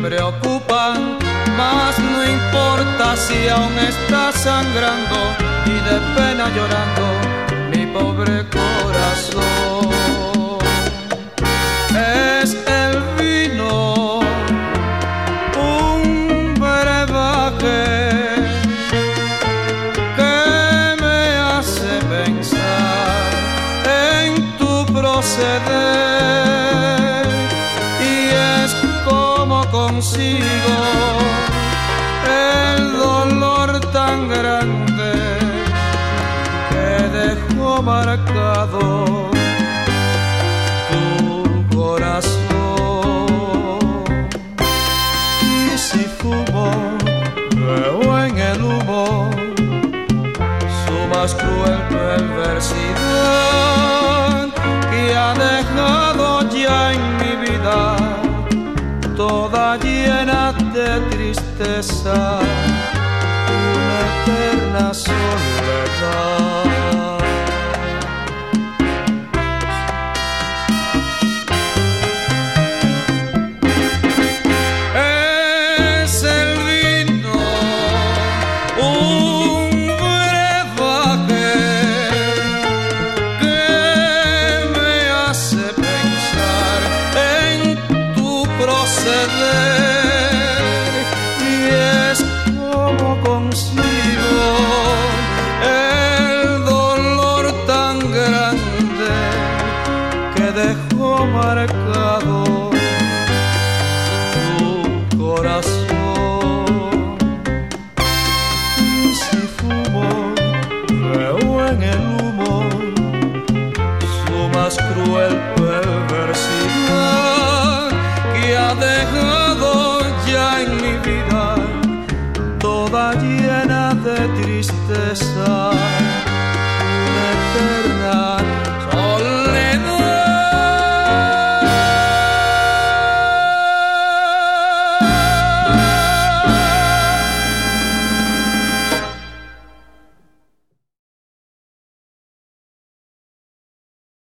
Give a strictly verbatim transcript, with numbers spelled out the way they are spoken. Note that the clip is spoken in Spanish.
preocupan, mas no importa si aún está sangrando y de pena llorando mi pobre corazón. Es el vino un brebaje que me hace pensar en tu proceder, y es como consigo el dolor tan grande que dejó marcado tu corazón. Y si fumo, veo en el humo su más cruel perversidad, que ha dejado ya en mi vida toda llena de tristeza, una eterna soledad. Es el vino un brebaje que me hace pensar en tu proceder, y es como consigo el dolor tan grande que dejó marcado tu corazón. Y si fumo, veo en el humo su más cruel perversidad, que ha dejado ya en mi vida toda llena de tristeza, una eterna